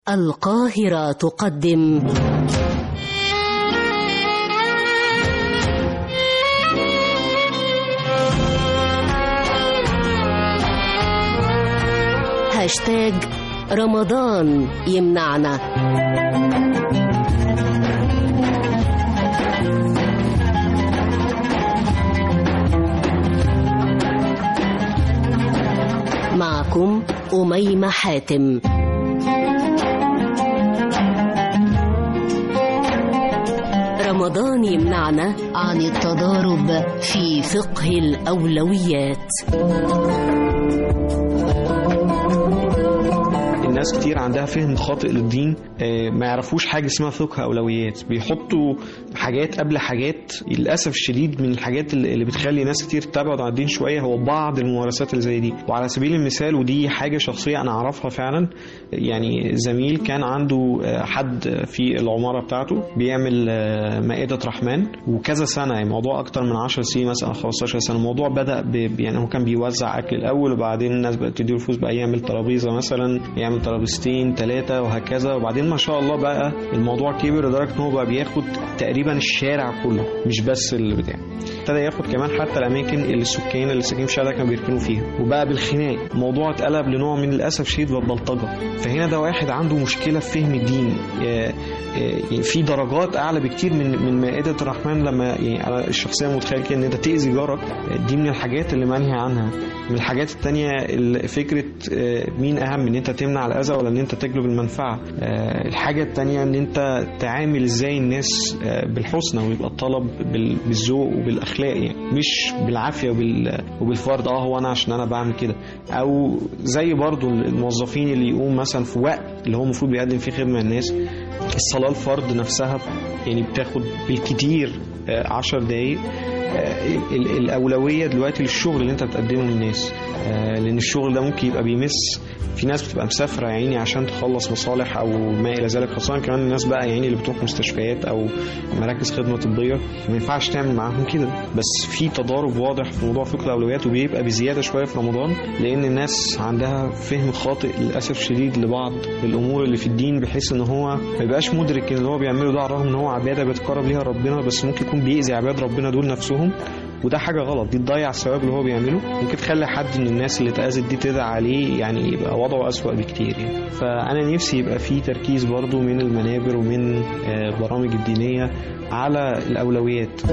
القاهرة تقدم هاشتاج رمضان يمنعنا. معكم أميمة حاتم. رمضان يمنعنا عن التضارب في فقه الأولويات. الناس كتير عندها فهم خاطئ للدين، ما يعرفوش حاجة اسمها فقه أولويات، بيحطوا حاجات قبل حاجات. للأسف الشديد من الحاجات اللي بتخلي ناس كتير تبعد عن الدين شوية هو بعض الممارسات اللي زي دي. وعلى سبيل المثال، ودي حاجة شخصية أنا أعرفها فعلا، يعني زميل كان عنده حد في العمارة بتاعته بيعمل مائدة رحمن، وكذا سنة، يعني موضوع أكتر من 10 سنين مثلا 15 سنة. الموضوع بدأ يعني هو كان بيوزع أكل الأول، وبعدين الناس بقت تديله فلوس بقى يعمل ترابيزة مثلا، يعمل ترابيزتين 3 وهكذا. وبعدين ما شاء الله بقى الموضوع كبر لدرجة إن هو بقى بياخد تقريبا الشارع كله، مش بس اللي بتاع، ابتدى ياخد كمان حتى الأماكن اللي السكان اللي ساكنين في الشارع كانوا بيركنوا فيها، وبقى بالخناق. الموضوع اتقلب لنوع من الأسف شديد والبلطجة. فهنا ده واحد عنده مشكلة في فهم الدين، في درجات أعلى بكتير من مائدة الرحمن. لما يعني أنا الشخصية متخيل كده إن أنت تأذي جارك، دي من الحاجات اللي منهي عنها. من الحاجات التانية فكرة مين أهم، إن أنت تمنع الأذى ولا إن أنت تجلب المنفعة. الحاجة التانية إن أنت تعامل إزاي الناس بالحسنى، ويبقى الطلب بالذوق وبالأخلاق، يعني مش بالعافية وبالفرض هو أنا عشان أنا بعمل كده. أو زي برضو الموظفين اللي يقوم مثلا في وقت اللي هو المفروض بيقدم فيه خدمة الناس، الصلاة الفرض نفسها يعني بتاخد بالكتير 10 دقايق. الأولوية دلوقتي للشغل اللي انت بتقدمه للناس، لأن الشغل ده ممكن يبقى بيمس في ناس بتبقى مسافرة يعني عشان تخلص مصالح أو ما إلى ذلك، خاصة كمان الناس بقى يعني اللي بتروح مستشفيات أو مراكز خدمة طبية، ما ينفعش تعمل معاهم كده. بس في تضارب واضح في موضوع فقه الأولويات، وبيبقى بزيادة شوية في رمضان، لأن الناس عندها فهم خاطئ للأسف شديد لبعض الأمور اللي في الدين، بحيث إن هو ما يبقاش مدرك إن اللي هو بيعمله ده رغم إن هو عبادة بيتقرب ليها ربنا، بس ممكن يكون بيأذي عباد ربنا دول نفسهم، وده حاجة غلط. دي تضيع الثواب اللي هو بيعمله، ممكن تخلي حد من الناس اللي اتأذت دي تدعي عليه، يعني يبقى وضعه أسوأ بكتير يعني. فأنا نفسي يبقى فيه تركيز برضو من المنابر ومن برامج الدينية على الأولويات.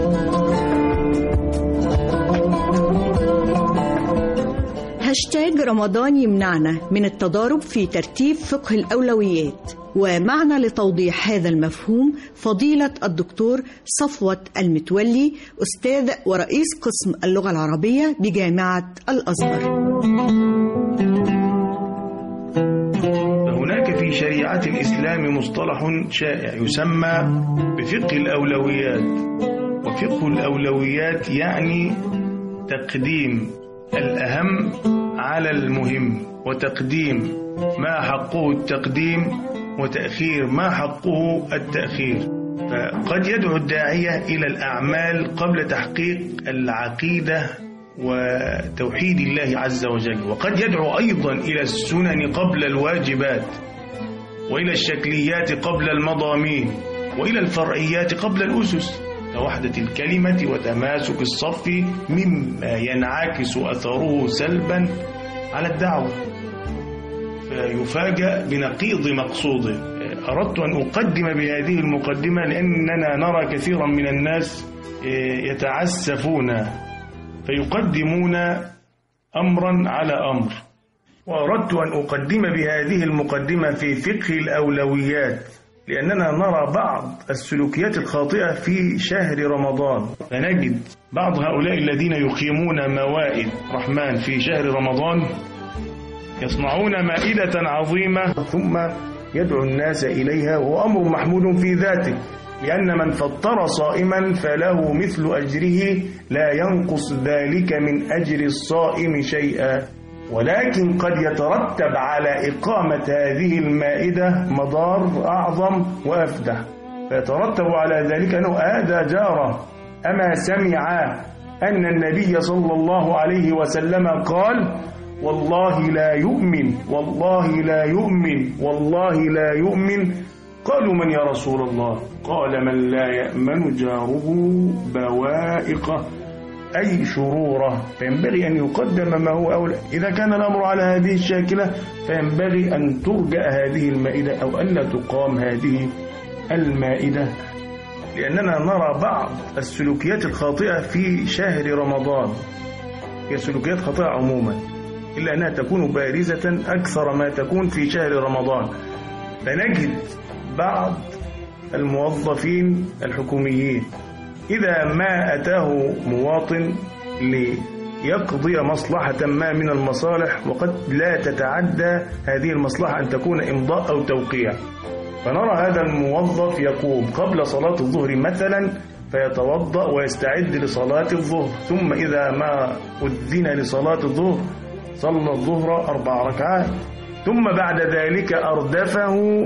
هاشتاج رمضان يمنعنا من التضارب في ترتيب فقه الأولويات. ومعنا لتوضيح هذا المفهوم فضيلة الدكتور صفوة المتولي، أستاذ ورئيس قسم اللغة العربية بجامعة الأزهر. هناك في شريعة الإسلام مصطلح شائع يسمى بفقه الأولويات. وفقه الأولويات يعني تقديم الأهم على المهم، وتقديم ما حقه التقديم، وتأخير ما حقه التأخير. فقد يدعو الداعية إلى الأعمال قبل تحقيق العقيدة وتوحيد الله عز وجل، وقد يدعو أيضا إلى السنن قبل الواجبات، وإلى الشكليات قبل المضامين، وإلى الفرعيات قبل الأسس، كوحدة الكلمة وتماسك الصف، مما ينعكس أثره سلبا على الدعوة فيفاجأ بنقيض مقصوده. أردت أن أقدم بهذه المقدمة لأننا نرى كثيرا من الناس يتعسفون فيقدمون أمرا على أمر. وأردت أن أقدم بهذه المقدمة في فقه الأولويات لأننا نرى بعض السلوكيات الخاطئة في شهر رمضان. فنجد بعض هؤلاء الذين يقيمون موائد رحمن في شهر رمضان يصنعون مائدة عظيمة ثم يدعو الناس إليها، وهو أمر محمود في ذاته، لأن من فطر صائما فله مثل أجره لا ينقص ذلك من أجر الصائم شيئا. ولكن قد يترتب على إقامة هذه المائدة مضار أعظم وأفدح، فيترتب على ذلك أنه آذى جاره. أما سمع أن النبي صلى الله عليه وسلم قال: والله لا يؤمن، والله لا يؤمن، والله لا يؤمن. قالوا من يا رسول الله؟ قال من لا يأمن جاره بوائقه، أي شروره. فينبغي أن يقدم ما هو أولى. إذا كان الأمر على هذه الشاكلة فينبغي أن ترجع هذه المائدة أو ألا تقام هذه المائدة، لأننا نرى بعض السلوكيات الخاطئة في شهر رمضان. هي سلوكيات خاطئة عموما، إلا أنها تكون بارزة أكثر ما تكون في شهر رمضان. فنجد بعض الموظفين الحكوميين إذا ما أتاه مواطن ليقضي مصلحة ما من المصالح، وقد لا تتعدى هذه المصلحة أن تكون إمضاء أو توقيع، فنرى هذا الموظف يقوم قبل صلاة الظهر مثلا فيتوضأ ويستعد لصلاة الظهر، ثم إذا ما أذن لصلاة الظهر صلى الظهر 4 ركعات، ثم بعد ذلك أردفه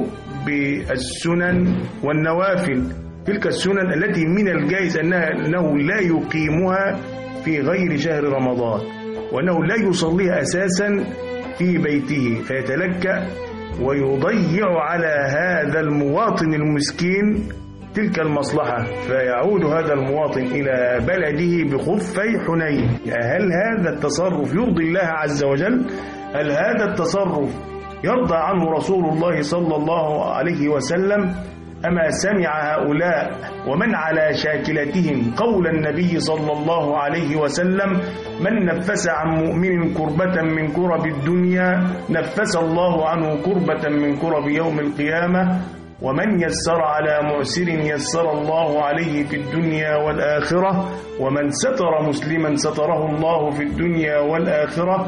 بالسنن والنوافل، تلك السنن التي من الجائز أنه لا يقيمها في غير شهر رمضان، وأنه لا يصليها أساسا في بيته، فيتلكأ ويضيع على هذا المواطن المسكين تلك المصلحة، فيعود هذا المواطن إلى بلده بخفي حنين. هل هذا التصرف يرضي الله عز وجل؟ هل هذا التصرف يرضى عنه رسول الله صلى الله عليه وسلم؟ أما سمع هؤلاء ومن على شاكلتهم قول النبي صلى الله عليه وسلم: من نفس عن مؤمن كربة من كرب الدنيا نفس الله عنه كربة من كرب يوم القيامة، ومن يسر على معسر يسر الله عليه في الدنيا والآخرة، ومن ستر مسلما ستره الله في الدنيا والآخرة،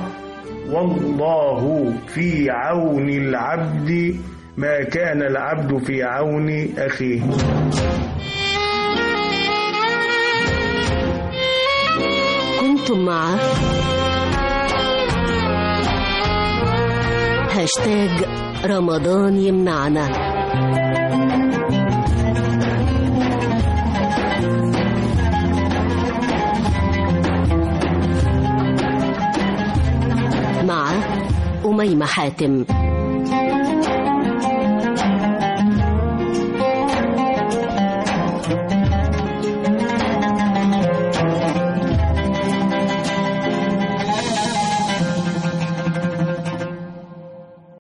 والله في عون العبد ما كان العبد في عون أخيه. كنتم مع هاشتاج رمضان يمنعنا. مع أميمة حاتم.